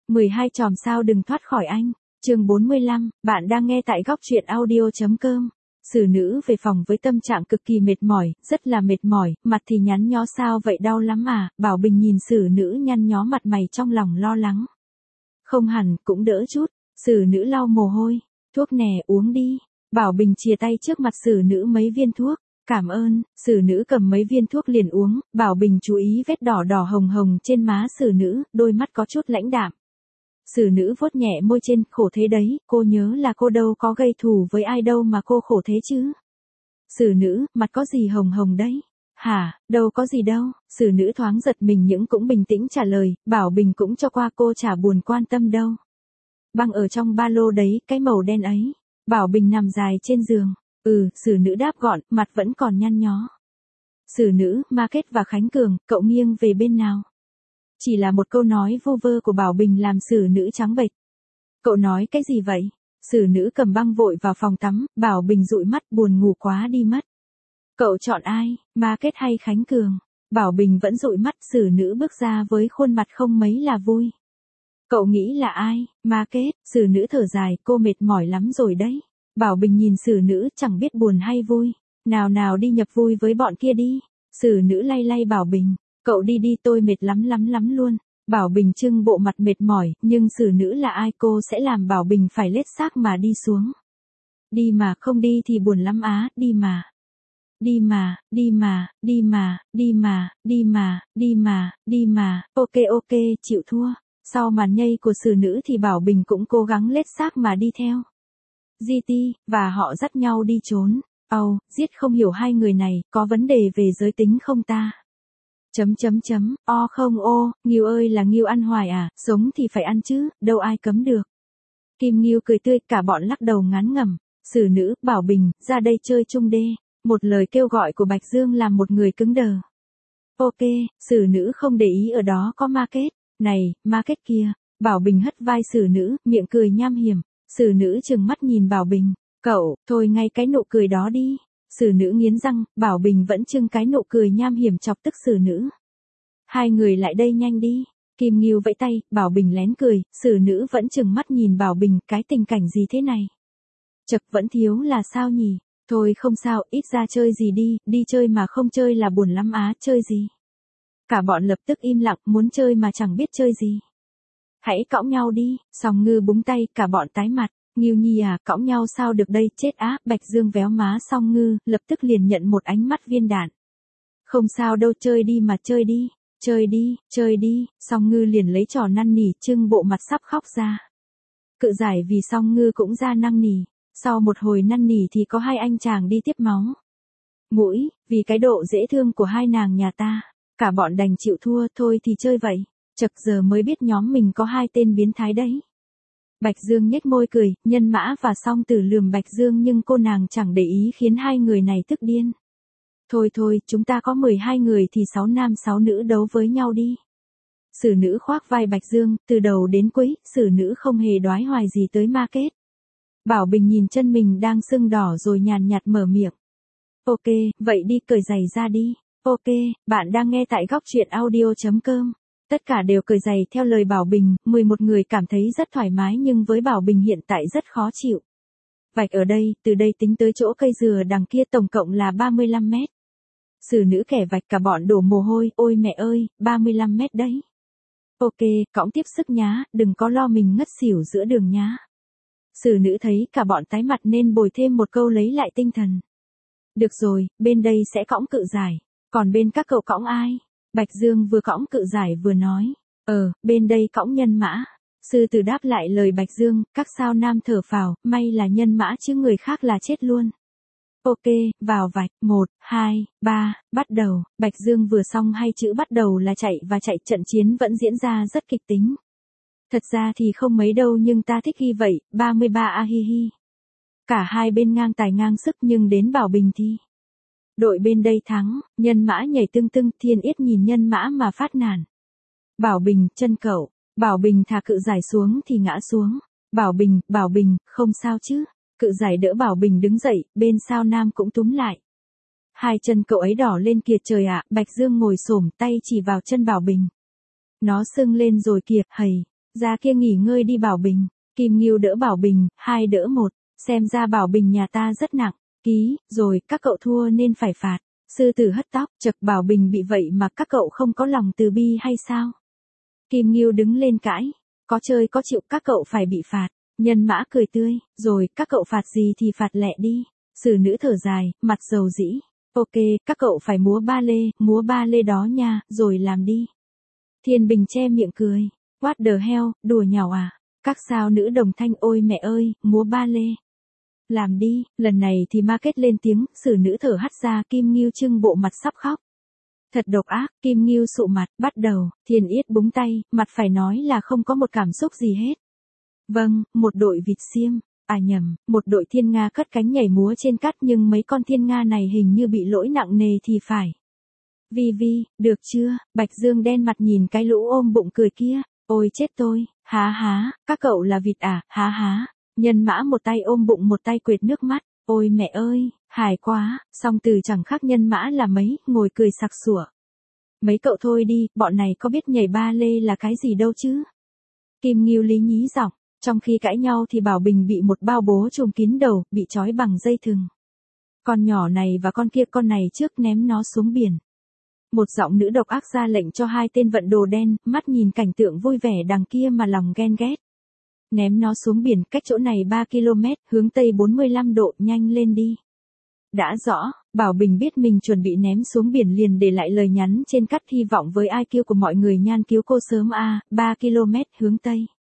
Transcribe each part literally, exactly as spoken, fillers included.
mười hai chòm sao đừng thoát khỏi anh. Chương bốn mươi lăm, bạn đang nghe tại góc truyện audio chấm com. Xử nữ về phòng với tâm trạng cực kỳ mệt mỏi, rất là mệt mỏi, mặt thì nhăn nhó sao vậy đau lắm à, Bảo Bình nhìn xử nữ nhăn nhó mặt mày trong lòng lo lắng. Không hẳn, cũng đỡ chút, xử nữ lau mồ hôi, thuốc nè uống đi, Bảo Bình chìa tay trước mặt xử nữ mấy viên thuốc, cảm ơn, xử nữ cầm mấy viên thuốc liền uống, Bảo Bình chú ý vết đỏ đỏ hồng hồng trên má xử nữ, đôi mắt có chút lãnh đạm. Xử nữ vuốt nhẹ môi trên, khổ thế đấy, cô nhớ là cô đâu có gây thù với ai đâu mà cô khổ thế chứ. Xử nữ, mặt có gì hồng hồng đấy? Hả, đâu có gì đâu, xử nữ thoáng giật mình nhưng cũng bình tĩnh trả lời, Bảo Bình cũng cho qua cô chả buồn quan tâm đâu. Băng ở trong ba lô đấy, cái màu đen ấy. Bảo Bình nằm dài trên giường, ừ, xử nữ đáp gọn, mặt vẫn còn nhăn nhó. Xử nữ, Market và Khánh Cường, cậu nghiêng về bên nào? Chỉ là một câu nói vô vơ của Bảo Bình làm xử nữ trắng bệch. Cậu nói cái gì vậy? Xử nữ cầm băng vội vào phòng tắm, Bảo Bình dụi mắt buồn ngủ quá đi mất. Cậu chọn ai, Market hay Khánh Cường? Bảo Bình vẫn dụi mắt, xử nữ bước ra với khuôn mặt không mấy là vui. Cậu nghĩ là ai, Market? Xử nữ thở dài, cô mệt mỏi lắm rồi đấy. Bảo Bình nhìn xử nữ chẳng biết buồn hay vui. Nào nào đi nhập vui với bọn kia đi. Xử nữ lay lay Bảo Bình. Cậu đi đi tôi mệt lắm lắm lắm luôn. Bảo Bình trưng bộ mặt mệt mỏi, nhưng xử nữ là ai cô sẽ làm Bảo Bình phải lết xác mà đi xuống. Đi mà không đi thì buồn lắm á, đi mà. Đi mà, đi mà, đi mà, đi mà, đi mà, đi mà, đi mà, ok ok, chịu thua. Sau màn nhây của xử nữ thì Bảo Bình cũng cố gắng lết xác mà đi theo. giê tê, và họ dắt nhau đi trốn. Ồ, oh, giết không hiểu hai người này, có vấn đề về giới tính không ta? Chấm chấm chấm, o không ô, Nghiêu ơi là Nghiêu ăn hoài à, sống thì phải ăn chứ, đâu ai cấm được. Kim Nghiêu cười tươi, cả bọn lắc đầu ngán ngẩm. Xử nữ, Bảo Bình, ra đây chơi chung đê. Một lời kêu gọi của Bạch Dương làm một người cứng đờ. Ok, xử nữ không để ý ở đó có Market. Này, Market kia. Bảo Bình hất vai xử nữ, miệng cười nham hiểm. Xử nữ trừng mắt nhìn Bảo Bình. Cậu, thôi ngay cái nụ cười đó đi. Xử nữ nghiến răng, Bảo Bình vẫn trưng cái nụ cười nham hiểm chọc tức xử nữ. Hai người lại đây nhanh đi. Kim Nghiêu vẫy tay, Bảo Bình lén cười, xử nữ vẫn trừng mắt nhìn Bảo Bình, cái tình cảnh gì thế này? Chật vẫn thiếu là sao nhỉ? Thôi không sao, ít ra chơi gì đi, đi chơi mà không chơi là buồn lắm á, chơi gì? Cả bọn lập tức im lặng, muốn chơi mà chẳng biết chơi gì. Hãy cõng nhau đi, Song Ngư búng tay, cả bọn tái mặt. Nghiêu nhi à, cõng nhau sao được đây, chết á, Bạch Dương véo má Song Ngư, lập tức liền nhận một ánh mắt viên đạn. Không sao đâu, chơi đi mà chơi đi, chơi đi, chơi đi, Song Ngư liền lấy trò năn nỉ, trưng bộ mặt sắp khóc ra. Cự giải vì Song Ngư cũng ra năn nỉ, sau một hồi năn nỉ thì có hai anh chàng đi tiếp máu. Mũi, vì cái độ dễ thương của hai nàng nhà ta, cả bọn đành chịu thua, thôi thì chơi vậy, chật giờ mới biết nhóm mình có hai tên biến thái đấy. Bạch Dương nhếch môi cười, Nhân Mã và Song Tử lườm Bạch Dương nhưng cô nàng chẳng để ý khiến hai người này tức điên. Thôi thôi, chúng ta có mười hai người thì sáu nam sáu nữ đấu với nhau đi. Xử nữ khoác vai Bạch Dương, từ đầu đến cuối, xử nữ không hề đoái hoài gì tới Market. Bảo Bình nhìn chân mình đang sưng đỏ rồi nhàn nhạt mở miệng. Ok, vậy đi cởi giày ra đi. Ok, bạn đang nghe tại góc truyện audio chấm com. Tất cả đều cởi giày theo lời Bảo Bình, mười một người cảm thấy rất thoải mái nhưng với Bảo Bình hiện tại rất khó chịu. Vạch ở đây, từ đây tính tới chỗ cây dừa đằng kia tổng cộng là ba mươi lăm mét. Xử nữ kẻ vạch cả bọn đổ mồ hôi, ôi mẹ ơi, ba mươi lăm mét đấy. Ok, cõng tiếp sức nhá, đừng có lo mình ngất xỉu giữa đường nhá. Xử nữ thấy cả bọn tái mặt nên bồi thêm một câu lấy lại tinh thần. Được rồi, bên đây sẽ cõng cự giải, còn bên các cậu cõng ai? Bạch Dương vừa cõng cự giải vừa nói, ờ, bên đây cõng Nhân Mã. Sư tử đáp lại lời Bạch Dương, các sao nam thở phào, may là Nhân Mã chứ người khác là chết luôn. Ok, vào vạch, một, hai, ba, bắt đầu, Bạch Dương vừa xong hai chữ bắt đầu là chạy và chạy, trận chiến vẫn diễn ra rất kịch tính. Thật ra thì không mấy đâu nhưng ta thích ghi vậy, ba mươi ba a hi hi. Cả hai bên ngang tài ngang sức nhưng đến Bảo Bình thì đội bên đây thắng, Nhân Mã nhảy tưng tưng, Thiên Yết nhìn Nhân Mã mà phát nản. Bảo Bình, chân cậu, Bảo Bình thả cự giải xuống thì ngã xuống. Bảo Bình, Bảo Bình, không sao chứ. Cự giải đỡ Bảo Bình đứng dậy, bên sao nam cũng túm lại. Hai chân cậu ấy đỏ lên kìa trời ạ, Bạch Dương ngồi xổm tay chỉ vào chân Bảo Bình. Nó sưng lên rồi kìa, hầy. Ra kia nghỉ ngơi đi Bảo Bình. Kim Ngưu đỡ Bảo Bình, hai đỡ một. Xem ra Bảo Bình nhà ta rất nặng. Ký, rồi, các cậu thua nên phải phạt. Sư tử hất tóc, chật Bảo Bình bị vậy mà các cậu không có lòng từ bi hay sao? Kim Ngưu đứng lên cãi. Có chơi có chịu các cậu phải bị phạt. Nhân Mã cười tươi, rồi, các cậu phạt gì thì phạt lẹ đi. Sử nữ thở dài, mặt dầu dĩ. Ok, các cậu phải múa ba lê, múa ba lê đó nha, rồi làm đi. Thiên Bình che miệng cười. What the hell, đùa nhào à? Các sao nữ đồng thanh ôi mẹ ơi, múa ba lê. Làm đi, lần này thì ma kết lên tiếng, sử nữ thở hắt ra, Kim Ngưu trưng bộ mặt sắp khóc. Thật độc ác, Kim Ngưu sụ mặt, bắt đầu, Thiên Yết búng tay, mặt phải nói là không có một cảm xúc gì hết. Vâng, một đội vịt xiêm, à nhầm, một đội thiên nga cất cánh nhảy múa trên cát nhưng mấy con thiên nga này hình như bị lỗi nặng nề thì phải. Vi Vi, được chưa, Bạch Dương đen mặt nhìn cái lũ ôm bụng cười kia, ôi chết tôi, há há, các cậu là vịt à, há há. Nhân Mã một tay ôm bụng một tay quệt nước mắt, ôi mẹ ơi, hài quá, song từ chẳng khác Nhân Mã là mấy, ngồi cười sặc sủa. Mấy cậu thôi đi, bọn này có biết nhảy ba lê là cái gì đâu chứ. Kim Ngưu lý nhí giọng, trong khi cãi nhau thì Bảo Bình bị một bao bố trùm kín đầu, bị trói bằng dây thừng. Con nhỏ này và con kia con này trước ném nó xuống biển. Một giọng nữ độc ác ra lệnh cho hai tên vận đồ đen, mắt nhìn cảnh tượng vui vẻ đằng kia mà lòng ghen ghét. Ném nó xuống biển, cách chỗ này ba ki lô mét, hướng tây bốn mươi lăm độ, nhanh lên đi. Đã rõ, Bảo Bình biết mình chuẩn bị ném xuống biển liền để lại lời nhắn trên cắt hy vọng với i kiu của mọi người nhan cứu cô sớm a, à, ba ki lô mét hướng tây.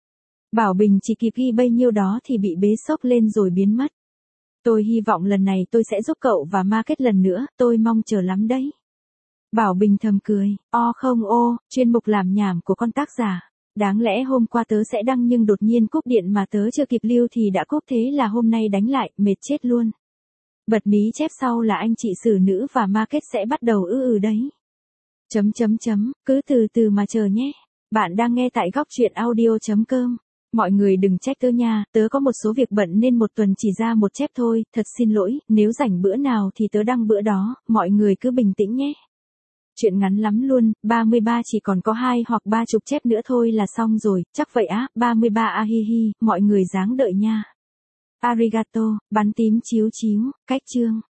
Bảo Bình chỉ kịp ghi bấy nhiêu đó thì bị bế sốc lên rồi biến mất. Tôi hy vọng lần này tôi sẽ giúp cậu và ma kết lần nữa, tôi mong chờ lắm đấy. Bảo Bình thầm cười, o không ô, chuyên mục làm nhảm của con tác giả. Đáng lẽ hôm qua tớ sẽ đăng nhưng đột nhiên cúp điện mà tớ chưa kịp lưu thì đã cúp thế là hôm nay đánh lại, mệt chết luôn. Bật mí chép sau là anh chị sử nữ và ma kết sẽ bắt đầu ư ừ đấy. Chấm chấm chấm, cứ từ từ mà chờ nhé. Bạn đang nghe tại góc truyện audio chấm com. Mọi người đừng trách tớ nha, tớ có một số việc bận nên một tuần chỉ ra một chép thôi, thật xin lỗi, nếu rảnh bữa nào thì tớ đăng bữa đó, mọi người cứ bình tĩnh nhé. Chuyện ngắn lắm luôn, ba mươi ba chỉ còn có hai hoặc ba chục chép nữa thôi là xong rồi, chắc vậy á, ba mươi ba a hi hi, mọi người dáng đợi nha. Arigato, bắn tím chiếu chiếu, cách chương.